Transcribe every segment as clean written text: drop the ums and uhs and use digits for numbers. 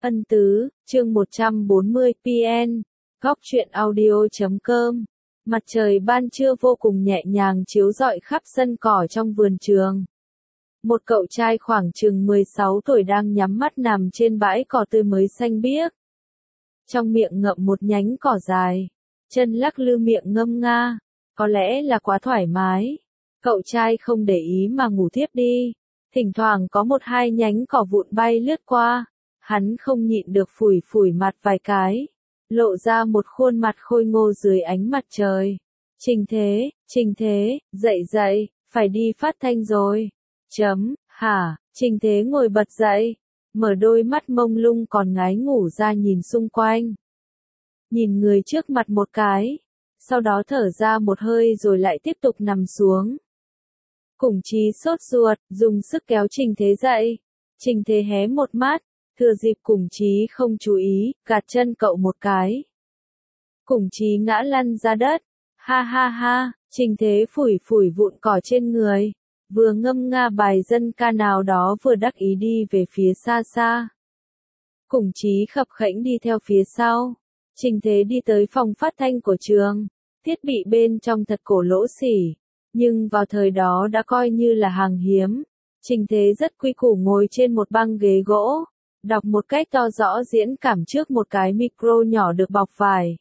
Ân Tứ, chương 140 PN, góc truyện audio.com. Mặt trời ban trưa vô cùng nhẹ nhàng chiếu rọi khắp sân cỏ trong vườn trường. Một cậu trai khoảng chừng 16 tuổi đang nhắm mắt nằm trên bãi cỏ tươi mới xanh biếc. Trong miệng ngậm một nhánh cỏ dài, chân lắc lư miệng ngâm nga, có lẽ là quá thoải mái. Cậu trai không để ý mà ngủ thiếp đi, thỉnh thoảng có một hai nhánh cỏ vụn bay lướt qua, hắn không nhịn được phủi phủi mặt vài cái, lộ ra một khuôn mặt khôi ngô dưới ánh mặt trời. Trình Thế, dậy, phải đi phát thanh rồi. Hả, Trình Thế ngồi bật dậy, mở đôi mắt mông lung còn ngái ngủ ra nhìn xung quanh. Nhìn người trước mặt một cái, sau đó thở ra một hơi rồi lại tiếp tục nằm xuống. Củng Chí sốt ruột, dùng sức kéo Trình Thế dậy. Trình Thế hé một mắt, thừa dịp Củng Chí không chú ý, gạt chân cậu một cái. Củng Chí ngã lăn ra đất. Ha ha ha, Trình Thế phủi phủi vụn cỏ trên người, vừa ngâm nga bài dân ca nào đó vừa đắc ý đi về phía xa xa. Củng Chí khập khẽnh đi theo phía sau. Trình Thế đi tới phòng phát thanh của trường. Thiết bị bên trong thật cổ lỗ xỉ, nhưng vào thời đó đã coi như là hàng hiếm. Trình Thế rất quy củ ngồi trên một băng ghế gỗ, đọc một cách to rõ diễn cảm trước một cái micro nhỏ được bọc vải.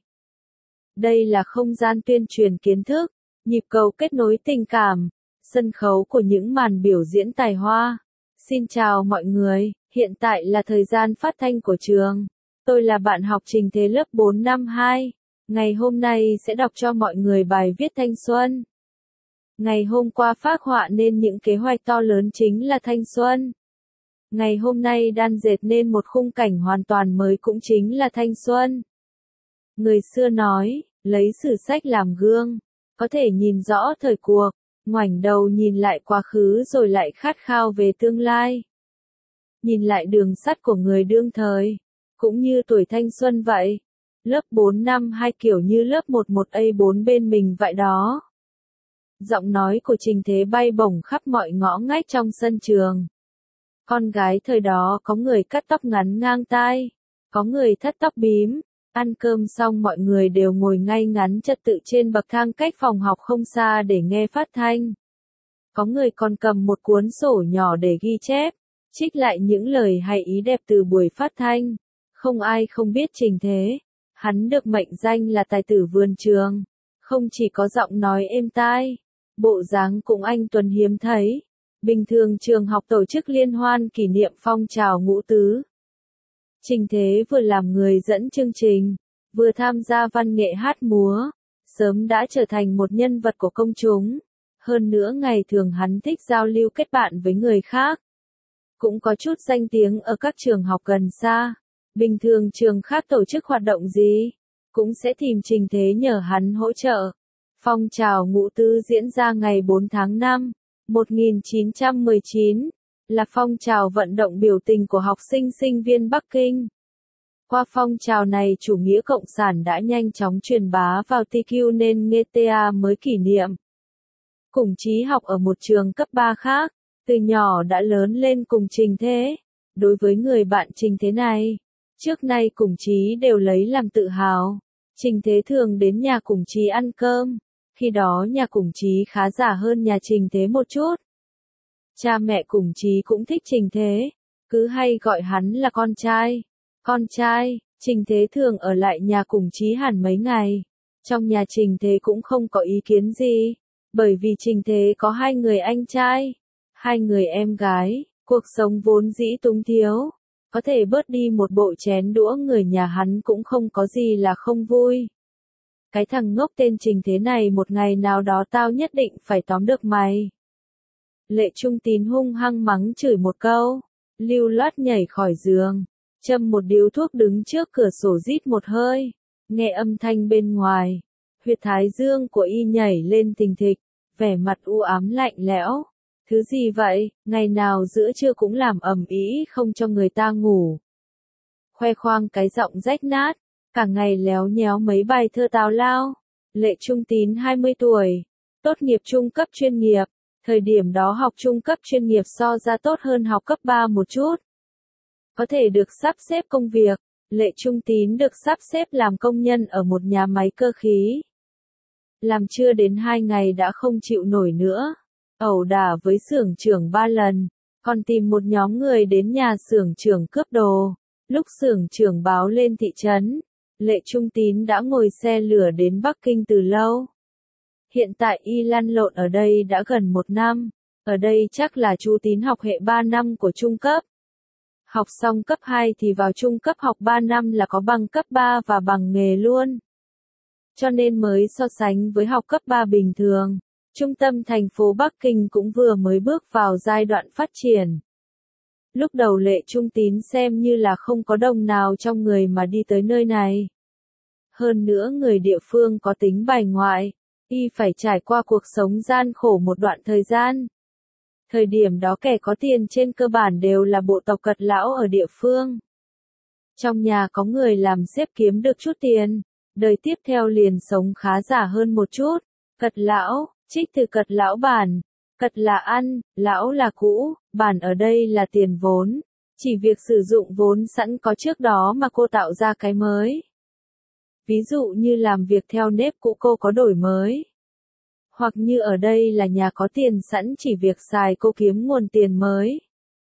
Đây là không gian tuyên truyền kiến thức, nhịp cầu kết nối tình cảm, sân khấu của những màn biểu diễn tài hoa. Xin chào mọi người, hiện tại là thời gian phát thanh của trường. Tôi là bạn học Trình Thế lớp 4 năm 2. Ngày hôm nay sẽ đọc cho mọi người bài viết thanh xuân. Ngày hôm qua phác họa nên những kế hoạch to lớn chính là thanh xuân. Ngày hôm nay đan dệt nên một khung cảnh hoàn toàn mới cũng chính là thanh xuân. Người xưa nói, lấy sử sách làm gương, có thể nhìn rõ thời cuộc, ngoảnh đầu nhìn lại quá khứ rồi lại khát khao về tương lai. Nhìn lại đường sắt của người đương thời, cũng như tuổi thanh xuân vậy. Lớp 4 năm 2 kiểu như lớp 11A4 bên mình vậy đó. Giọng nói của Trình Thế bay bổng khắp mọi ngõ ngách trong sân trường. Con gái thời đó có người cắt tóc ngắn ngang tai, có người thắt tóc bím. Ăn cơm xong mọi người đều ngồi ngay ngắn trật tự trên bậc thang cách phòng học không xa để nghe phát thanh. Có người còn cầm một cuốn sổ nhỏ để ghi chép, trích lại những lời hay ý đẹp từ buổi phát thanh. Không ai không biết Trình Thế. Hắn được mệnh danh là tài tử vườn trường. Không chỉ có giọng nói êm tai, bộ dáng cũng anh tuấn hiếm thấy. Bình thường trường học tổ chức liên hoan kỷ niệm phong trào ngũ tứ. Trình Thế vừa làm người dẫn chương trình, vừa tham gia văn nghệ hát múa, sớm đã trở thành một nhân vật của công chúng. Hơn nữa ngày thường hắn thích giao lưu kết bạn với người khác. Cũng có chút danh tiếng ở các trường học gần xa. Bình thường trường khác tổ chức hoạt động gì, cũng sẽ tìm Trình Thế nhờ hắn hỗ trợ. Phong trào ngũ tứ diễn ra ngày 4 tháng 5, 1919, là phong trào vận động biểu tình của học sinh sinh viên Bắc Kinh. Qua phong trào này chủ nghĩa cộng sản đã nhanh chóng truyền bá vào TQ nên GTA mới kỷ niệm. Củng Chí học ở một trường cấp 3 khác, từ nhỏ đã lớn lên cùng Trình Thế. Đối với người bạn Trình Thế này, trước nay Củng Chí đều lấy làm tự hào. Trình Thế thường đến nhà Củng Chí ăn cơm, khi đó nhà Củng Chí khá giả hơn nhà Trình Thế một chút. Cha mẹ Củng Chí cũng thích Trình Thế, cứ hay gọi hắn là con trai. Con trai, Trình Thế thường ở lại nhà Củng Chí hẳn mấy ngày. Trong nhà Trình Thế cũng không có ý kiến gì, bởi vì Trình Thế có 2 người anh trai, 2 người em gái, cuộc sống vốn dĩ túng thiếu. Có thể bớt đi một bộ chén đũa người nhà hắn cũng không có gì là không vui. Cái thằng ngốc tên Trình Thế này một ngày nào đó tao nhất định phải tóm được mày. Lệ Trung Tín hung hăng mắng chửi một câu, lưu loát nhảy khỏi giường, châm một điếu thuốc đứng trước cửa sổ rít một hơi, nghe âm thanh bên ngoài, huyệt thái dương của y nhảy lên thình thịch, vẻ mặt u ám lạnh lẽo. Thứ gì vậy, ngày nào giữa trưa cũng làm ầm ĩ không cho người ta ngủ. Khoe khoang cái giọng rách nát, cả ngày léo nhéo mấy bài thơ tào lao. Lệ Trung Tín 20 tuổi, tốt nghiệp trung cấp chuyên nghiệp, thời điểm đó học trung cấp chuyên nghiệp so ra tốt hơn học cấp 3 một chút. có thể được sắp xếp công việc. Lệ Trung Tín được sắp xếp làm công nhân ở một nhà máy cơ khí. Làm chưa đến 2 ngày đã không chịu nổi nữa. Ẩu đả với xưởng trưởng 3 lần, còn tìm một nhóm người đến nhà xưởng trưởng cướp đồ. Lúc xưởng trưởng báo lên thị trấn, Lệ Trung Tín đã ngồi xe lửa đến Bắc Kinh từ lâu. Hiện tại y lăn lộn ở đây đã gần 1 năm. Ở đây chắc là chú Tín học hệ 3 năm của trung cấp. Học xong cấp 2 thì vào trung cấp học 3 năm là có bằng cấp 3 và bằng nghề luôn. Cho nên mới so sánh với học cấp 3 bình thường. Trung tâm thành phố Bắc Kinh cũng vừa mới bước vào giai đoạn phát triển. Lúc đầu Lệ Trung Tín xem như là không có đồng nào trong người mà đi tới nơi này. Hơn nữa người địa phương có tính bài ngoại, y phải trải qua cuộc sống gian khổ một đoạn thời gian. Thời điểm đó kẻ có tiền trên cơ bản đều là bộ tộc Cật lão ở địa phương. Trong nhà có người làm xếp kiếm được chút tiền, đời tiếp theo liền sống khá giả hơn một chút. Cật lão, trích từ Cật lão bản. Cật là ăn, lão là cũ, bản ở đây là tiền vốn. Chỉ việc sử dụng vốn sẵn có trước đó mà cô tạo ra cái mới. Ví dụ như làm việc theo nếp cũ cô có đổi mới. Hoặc như ở đây là nhà có tiền sẵn chỉ việc xài cô kiếm nguồn tiền mới.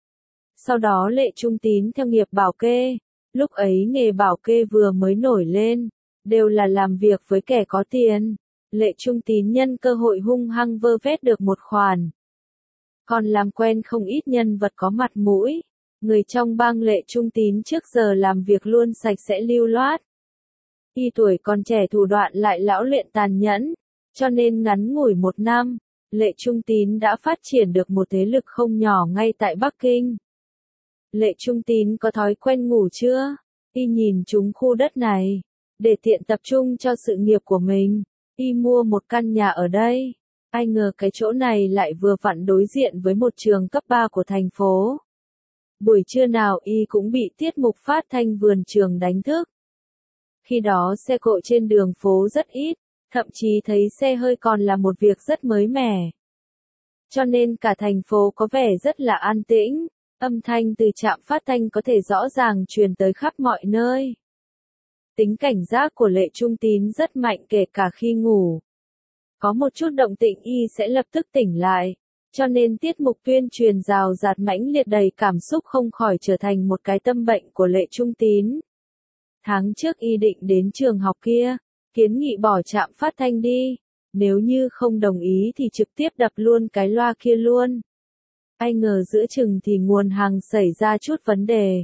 Sau đó Lệ Trung Tín theo nghiệp bảo kê. Lúc ấy nghề bảo kê vừa mới nổi lên, đều là làm việc với kẻ có tiền. Lệ Trung Tín nhân cơ hội hung hăng vơ vét được một khoản. Còn làm quen không ít nhân vật có mặt mũi. Người trong bang Lệ Trung Tín trước giờ làm việc luôn sạch sẽ lưu loát. Y tuổi còn trẻ thủ đoạn lại lão luyện tàn nhẫn. Cho nên ngắn ngủi 1 năm, Lệ Trung Tín đã phát triển được một thế lực không nhỏ ngay tại Bắc Kinh. Lệ Trung Tín có thói quen ngủ chưa? Y nhìn trúng khu đất này. Để tiện tập trung cho sự nghiệp của mình, y mua một căn nhà ở đây. Ai ngờ cái chỗ này lại vừa vặn đối diện với một trường cấp 3 của thành phố. Buổi trưa nào y cũng bị tiết mục phát thanh vườn trường đánh thức. Khi đó xe cộ trên đường phố rất ít, thậm chí thấy xe hơi còn là một việc rất mới mẻ. Cho nên cả thành phố có vẻ rất là an tĩnh, âm thanh từ trạm phát thanh có thể rõ ràng truyền tới khắp mọi nơi. Tính cảnh giác của Lệ Trung Tín rất mạnh kể cả khi ngủ. Có một chút động tĩnh y sẽ lập tức tỉnh lại, cho nên tiết mục tuyên truyền rào rạt mãnh liệt đầy cảm xúc không khỏi trở thành một cái tâm bệnh của Lệ Trung Tín. Tháng trước y định đến trường học kia, kiến nghị bỏ trạm phát thanh đi, nếu như không đồng ý thì trực tiếp đập luôn cái loa kia luôn. Ai ngờ giữa chừng thì nguồn hàng xảy ra chút vấn đề.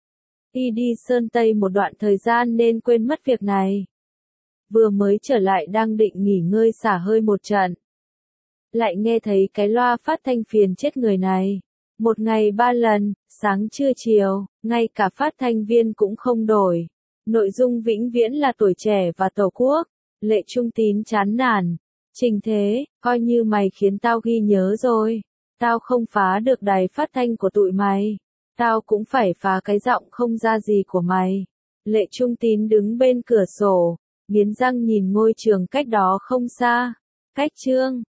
Y đi Sơn Tây một đoạn thời gian nên quên mất việc này. Vừa mới trở lại đang định nghỉ ngơi xả hơi một trận. Lại nghe thấy cái loa phát thanh phiền chết người này. Một ngày 3 lần, sáng trưa chiều, ngay cả phát thanh viên cũng không đổi. Nội dung vĩnh viễn là tuổi trẻ và tổ quốc. Lệ Trung Tín chán nản. Trình thế, coi như mày khiến tao ghi nhớ rồi. Tao không phá được đài phát thanh của tụi mày. Tao cũng phải phá cái giọng không ra gì của mày. Lệ Trung Tín đứng bên cửa sổ, nghiến răng nhìn ngôi trường cách đó không xa. Cách Trương